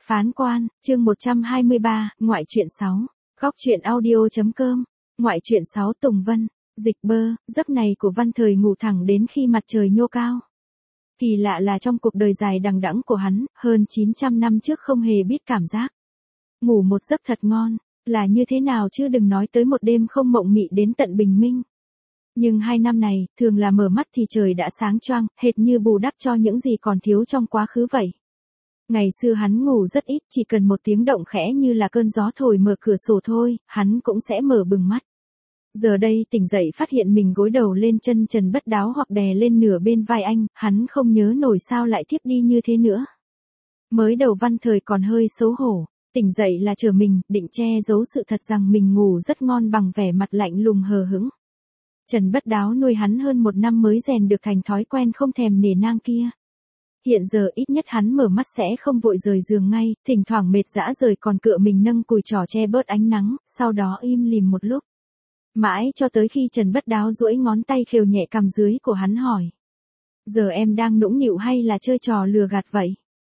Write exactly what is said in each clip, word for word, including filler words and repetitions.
Phán quan, chương một trăm hai mươi ba, ngoại truyện sáu. Góc truyện audio.com. Ngoại truyện sáu Tùng Vân. Dịch bơ, giấc này của Văn Thời ngủ thẳng đến khi mặt trời nhô cao. Kỳ lạ là trong cuộc đời dài đằng đẵng của hắn, hơn chín trăm năm trước không hề biết cảm giác ngủ một giấc thật ngon, là như thế nào chứ đừng nói tới một đêm không mộng mị đến tận bình minh. Nhưng hai năm này, thường là mở mắt thì trời đã sáng choang, hệt như bù đắp cho những gì còn thiếu trong quá khứ vậy. Ngày xưa hắn ngủ rất ít, chỉ cần một tiếng động khẽ như là cơn gió thổi mở cửa sổ thôi, hắn cũng sẽ mở bừng mắt. Giờ đây tỉnh dậy phát hiện mình gối đầu lên chân trần bất đáo hoặc đè lên nửa bên vai anh, hắn không nhớ nổi sao lại thiếp đi như thế nữa. Mới đầu Văn Thời còn hơi xấu hổ, tỉnh dậy là chờ mình, định che giấu sự thật rằng mình ngủ rất ngon bằng vẻ mặt lạnh lùng hờ hững. Trần bất đáo nuôi hắn hơn một năm mới rèn được thành thói quen không thèm nể nang kia. Hiện giờ ít nhất hắn mở mắt sẽ không vội rời giường ngay, thỉnh thoảng mệt dã rời còn cựa mình nâng cùi trò che bớt ánh nắng, sau đó im lìm một lúc. Mãi cho tới khi Trần bất đáo duỗi ngón tay khều nhẹ cằm dưới của hắn hỏi. Giờ em đang nũng nịu hay là chơi trò lừa gạt vậy?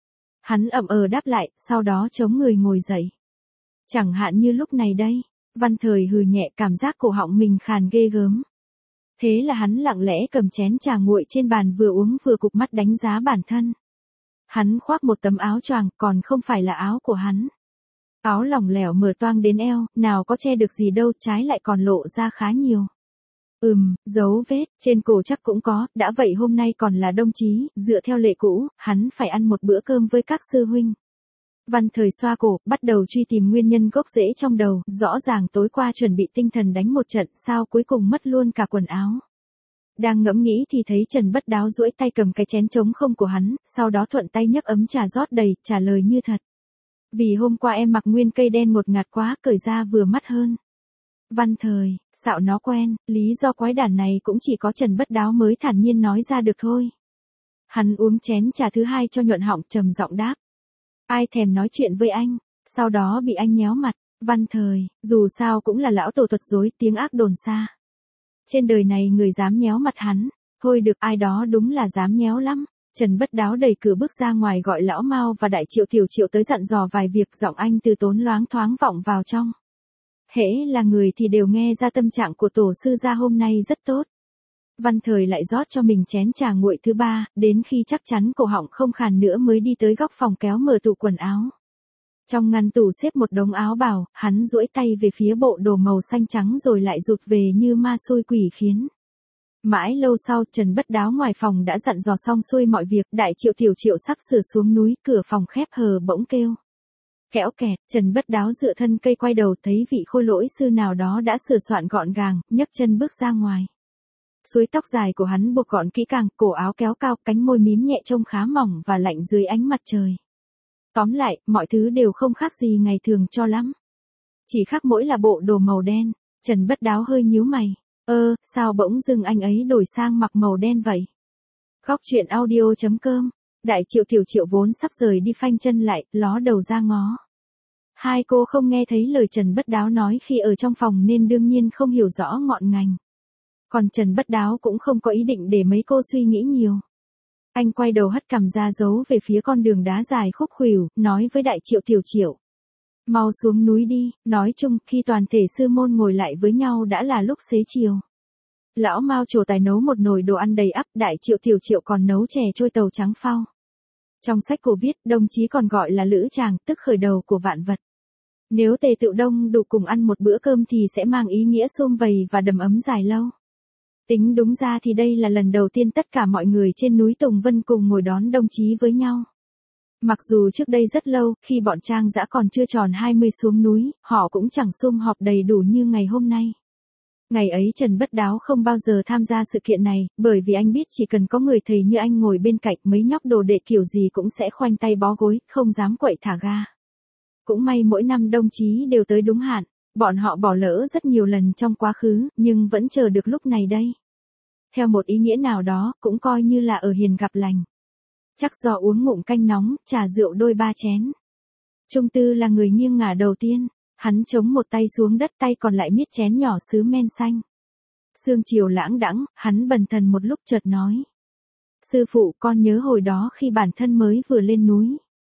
Hắn ậm ờ đáp lại, sau đó chống người ngồi dậy. Chẳng hạn như lúc này đây, Văn Thời hừ nhẹ, cảm giác cổ họng mình khàn ghê gớm. Thế là hắn lặng lẽ cầm chén trà nguội trên bàn vừa uống vừa cụp mắt đánh giá bản thân. Hắn khoác một tấm áo choàng, còn không phải là áo của hắn. Áo lỏng lẻo mở toang đến eo, nào có che được gì đâu, trái lại còn lộ ra khá nhiều. Ừm, dấu vết, trên cổ chắc cũng có, đã vậy hôm nay còn là đồng chí, dựa theo lệ cũ, hắn phải ăn một bữa cơm với các sư huynh. Văn Thời xoa cổ, bắt đầu truy tìm nguyên nhân gốc rễ trong đầu, rõ ràng tối qua chuẩn bị tinh thần đánh một trận, sao cuối cùng mất luôn cả quần áo. Đang ngẫm nghĩ thì thấy Trần bất đáo duỗi tay cầm cái chén trống không của hắn, sau đó thuận tay nhấc ấm trà rót đầy, trả lời như thật. Vì hôm qua em mặc nguyên cây đen ngột ngạt quá, cởi ra vừa mắt hơn. Văn Thời, xạo nó quen, lý do quái đản này cũng chỉ có Trần bất đáo mới thản nhiên nói ra được thôi. Hắn uống chén trà thứ hai cho nhuận họng, trầm giọng đáp. Ai thèm nói chuyện với anh, sau đó bị anh nhéo mặt. Văn Thời, dù sao cũng là lão tổ thuật dối, tiếng ác đồn xa. Trên đời này người dám nhéo mặt hắn, thôi được, ai đó đúng là dám nhéo lắm. Trần bất đáo đẩy cửa bước ra ngoài gọi lão Mao và đại triệu tiểu triệu tới dặn dò vài việc, giọng anh từ tốn loáng thoáng vọng vào trong. Hễ là người thì đều nghe ra tâm trạng của tổ sư gia hôm nay rất tốt. Văn Thời lại rót cho mình chén trà nguội thứ ba, đến khi chắc chắn cổ họng không khàn nữa mới đi tới góc phòng kéo mở tủ quần áo. Trong ngăn tủ xếp một đống áo bào, hắn duỗi tay về phía bộ đồ màu xanh trắng rồi lại rụt về như ma xui quỷ khiến. Mãi lâu sau, Trần bất đáo ngoài phòng đã dặn dò xong xuôi mọi việc, đại triệu tiểu triệu sắp sửa xuống núi, cửa phòng khép hờ bỗng kêu. Kẽo kẹt, Trần bất đáo dựa thân cây quay đầu thấy vị khôi lỗi sư nào đó đã sửa soạn gọn gàng, nhấc chân bước ra ngoài. Suối tóc dài của hắn buộc gọn kỹ càng, cổ áo kéo cao, cánh môi mím nhẹ trông khá mỏng và lạnh dưới ánh mặt trời. Tóm lại, mọi thứ đều không khác gì ngày thường cho lắm. Chỉ khác mỗi là bộ đồ màu đen. Trần bất đáo hơi nhíu mày. Ơ, sao bỗng dưng anh ấy đổi sang mặc màu đen vậy? Góc truyện audio.com. Đại triệu tiểu triệu vốn sắp rời đi phanh chân lại, ló đầu ra ngó. Hai cô không nghe thấy lời Trần bất đáo nói khi ở trong phòng nên đương nhiên không hiểu rõ ngọn ngành. Còn Trần bất đáo cũng không có ý định để mấy cô suy nghĩ nhiều. Anh quay đầu hất cằm ra giấu về phía con đường đá dài khúc khuỷu, nói với đại triệu tiểu triệu. Mau xuống núi đi, nói chung khi toàn thể sư môn ngồi lại với nhau đã là lúc xế chiều. Lão Mao trổ tài nấu một nồi đồ ăn đầy ắp, đại triệu tiểu triệu còn nấu chè trôi tàu trắng phao. Trong sách cổ viết, đồng chí còn gọi là lữ tràng, tức khởi đầu của vạn vật. Nếu tề tựu đông đủ cùng ăn một bữa cơm thì sẽ mang ý nghĩa sum vầy và đầm ấm dài lâu. Tính đúng ra thì đây là lần đầu tiên tất cả mọi người trên núi Tùng Vân cùng ngồi đón đồng chí với nhau. Mặc dù trước đây rất lâu, khi bọn Trang Dã còn chưa tròn hai mươi xuống núi, họ cũng chẳng sum họp đầy đủ như ngày hôm nay. Ngày ấy Trần bất đáo không bao giờ tham gia sự kiện này, bởi vì anh biết chỉ cần có người thầy như anh ngồi bên cạnh, mấy nhóc đồ đệ kiểu gì cũng sẽ khoanh tay bó gối, không dám quậy thả ga. Cũng may mỗi năm đồng chí đều tới đúng hạn, bọn họ bỏ lỡ rất nhiều lần trong quá khứ, nhưng vẫn chờ được lúc này đây. Theo một ý nghĩa nào đó, cũng coi như là ở hiền gặp lành. Chắc do uống ngụm canh nóng, trà rượu đôi ba chén. Trung Tư là người nghiêng ngả đầu tiên, hắn chống một tay xuống đất, tay còn lại miết chén nhỏ sứ men xanh. Sương chiều lãng đãng, hắn bần thần một lúc chợt nói. Sư phụ, con nhớ hồi đó khi bản thân mới vừa lên núi.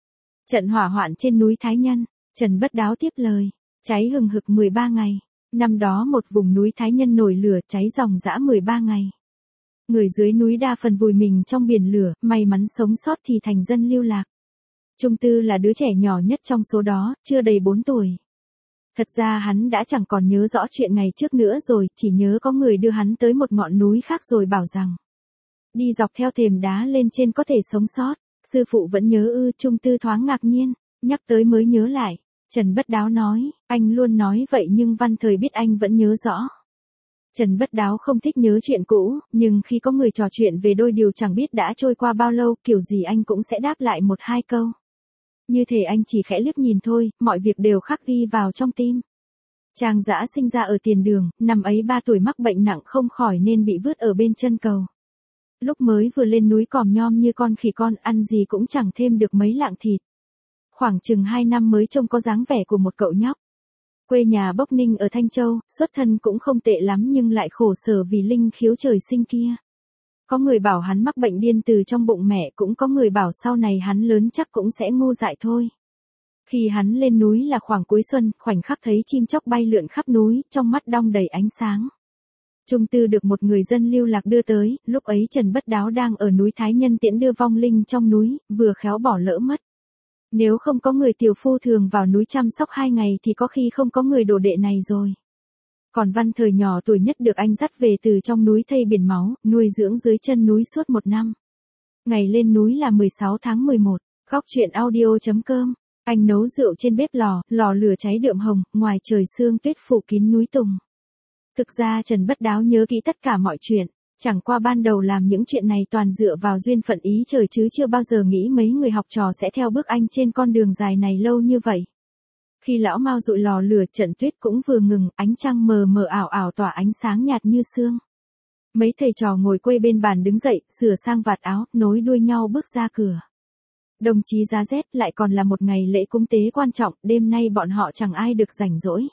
Trận hỏa hoạn trên núi Thái Nhân, Trần Bất Đáo tiếp lời, cháy hừng hực mười ba ngày. Năm đó một vùng núi Thái Nhân nổi lửa cháy ròng rã mười ba ngày. Người dưới núi đa phần vùi mình trong biển lửa, may mắn sống sót thì thành dân lưu lạc. Trung Tư là đứa trẻ nhỏ nhất trong số đó, chưa đầy bốn tuổi. Thật ra hắn đã chẳng còn nhớ rõ chuyện ngày trước nữa rồi, chỉ nhớ có người đưa hắn tới một ngọn núi khác rồi bảo rằng đi dọc theo thềm đá lên trên có thể sống sót. Sư phụ vẫn nhớ ư? Trung Tư thoáng ngạc nhiên, nhắc tới mới nhớ lại. Trần Bất Đáo nói, anh luôn nói vậy nhưng Văn Thời biết anh vẫn nhớ rõ. Trần Bất Đáo không thích nhớ chuyện cũ, nhưng khi có người trò chuyện về đôi điều chẳng biết đã trôi qua bao lâu, kiểu gì anh cũng sẽ đáp lại một hai câu. Như thể anh chỉ khẽ liếc nhìn thôi, mọi việc đều khắc ghi vào trong tim. Trang Dã sinh ra ở Tiền Đường, năm ấy ba tuổi mắc bệnh nặng không khỏi nên bị vứt ở bên chân cầu. Lúc mới vừa lên núi còm nhom như con khỉ con, ăn gì cũng chẳng thêm được mấy lạng thịt. Khoảng chừng hai năm mới trông có dáng vẻ của một cậu nhóc. Quê nhà Bốc Ninh ở Thanh Châu, xuất thân cũng không tệ lắm nhưng lại khổ sở vì linh khiếu trời sinh kia. Có người bảo hắn mắc bệnh điên từ trong bụng mẹ, cũng có người bảo sau này hắn lớn chắc cũng sẽ ngu dại thôi. Khi hắn lên núi là khoảng cuối xuân, khoảnh khắc thấy chim chóc bay lượn khắp núi, trong mắt đong đầy ánh sáng. Trung Tư được một người dân lưu lạc đưa tới, lúc ấy Trần Bất Đáo đang ở núi Thái Nhân tiễn đưa vong linh trong núi, vừa khéo bỏ lỡ mất. Nếu không có người tiểu phu thường vào núi chăm sóc hai ngày thì có khi không có người đồ đệ này rồi. Còn Văn Thời nhỏ tuổi nhất được anh dắt về từ trong núi thây biển máu, nuôi dưỡng dưới chân núi suốt một năm. Ngày lên núi là mười sáu tháng mười một, góc truyện audio chấm com. Anh nấu rượu trên bếp lò, lò lửa cháy đượm hồng, ngoài trời sương tuyết phủ kín núi Tùng. Thực ra Trần Bất Đáo nhớ kỹ tất cả mọi chuyện, chẳng qua ban đầu làm những chuyện này toàn dựa vào duyên phận ý trời chứ chưa bao giờ nghĩ mấy người học trò sẽ theo bước anh trên con đường dài này lâu như vậy. Khi lão Mao dụi lò lửa, trận tuyết cũng vừa ngừng, ánh trăng mờ mờ ảo ảo tỏa ánh sáng nhạt như sương. Mấy thầy trò ngồi quây bên bàn đứng dậy, sửa sang vạt áo, nối đuôi nhau bước ra cửa. Đồng chí giá rét, lại còn là một ngày lễ cúng tế quan trọng, đêm nay bọn họ chẳng ai được rảnh rỗi.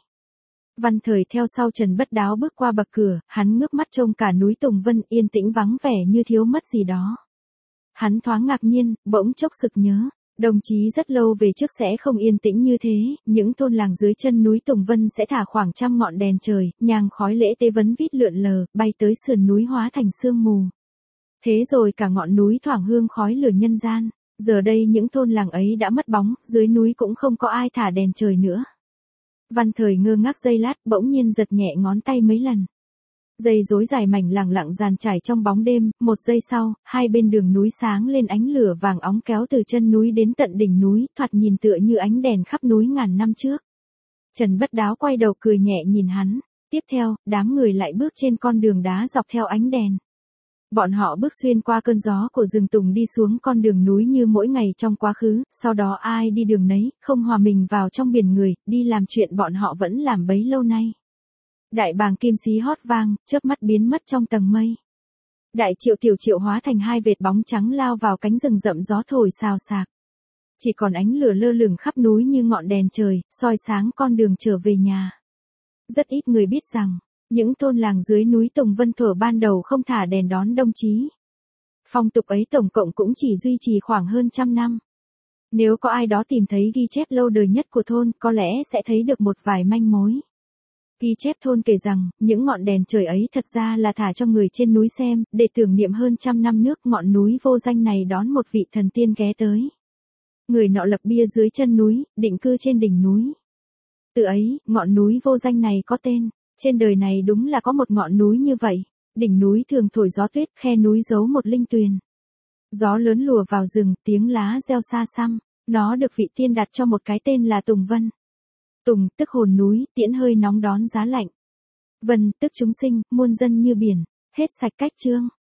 Văn Thời theo sau Trần Bất Đáo bước qua bậc cửa, hắn ngước mắt trông cả núi Tùng Vân yên tĩnh vắng vẻ như thiếu mất gì đó. Hắn thoáng ngạc nhiên, bỗng chốc sực nhớ, đồng chí rất lâu về trước sẽ không yên tĩnh như thế, những thôn làng dưới chân núi Tùng Vân sẽ thả khoảng trăm ngọn đèn trời, nhang khói lễ tế vấn vít lượn lờ, bay tới sườn núi hóa thành sương mù. Thế rồi cả ngọn núi thoảng hương khói lửa nhân gian, giờ đây những thôn làng ấy đã mất bóng, dưới núi cũng không có ai thả đèn trời nữa. Văn Thời ngơ ngác giây lát, bỗng nhiên giật nhẹ ngón tay mấy lần. Dây rối dài mảnh lẳng lặng dàn trải trong bóng đêm, một giây sau, hai bên đường núi sáng lên ánh lửa vàng óng kéo từ chân núi đến tận đỉnh núi, thoạt nhìn tựa như ánh đèn khắp núi ngàn năm trước. Trần Bất Đáo quay đầu cười nhẹ nhìn hắn, tiếp theo, đám người lại bước trên con đường đá dọc theo ánh đèn. Bọn họ bước xuyên qua cơn gió của rừng tùng đi xuống con đường núi như mỗi ngày trong quá khứ, sau đó ai đi đường nấy, không hòa mình vào trong biển người, đi làm chuyện bọn họ vẫn làm bấy lâu nay. Đại bàng kim xí hót vang, chớp mắt biến mất trong tầng mây. Đại triệu tiểu triệu hóa thành hai vệt bóng trắng lao vào cánh rừng rậm, gió thổi xào xạc. Chỉ còn ánh lửa lơ lửng khắp núi như ngọn đèn trời, soi sáng con đường trở về nhà. Rất ít người biết rằng, những thôn làng dưới núi Tùng Vân thuở ban đầu không thả đèn đón đồng chí. Phong tục ấy tổng cộng cũng chỉ duy trì khoảng hơn trăm năm. Nếu có ai đó tìm thấy ghi chép lâu đời nhất của thôn, có lẽ sẽ thấy được một vài manh mối. Ghi chép thôn kể rằng, những ngọn đèn trời ấy thật ra là thả cho người trên núi xem, để tưởng niệm hơn trăm năm nước ngọn núi vô danh này đón một vị thần tiên ghé tới. Người nọ lập bia dưới chân núi, định cư trên đỉnh núi. Từ ấy, ngọn núi vô danh này có tên. Trên đời này đúng là có một ngọn núi như vậy. Đỉnh núi thường thổi gió tuyết, khe núi giấu một linh tuyền. Gió lớn lùa vào rừng, tiếng lá reo xa xăm. Nó được vị tiên đặt cho một cái tên là Tùng Vân. Tùng, tức hồn núi, tiễn hơi nóng đón giá lạnh. Vân, tức chúng sinh, muôn dân như biển. Hết sạch cách chương.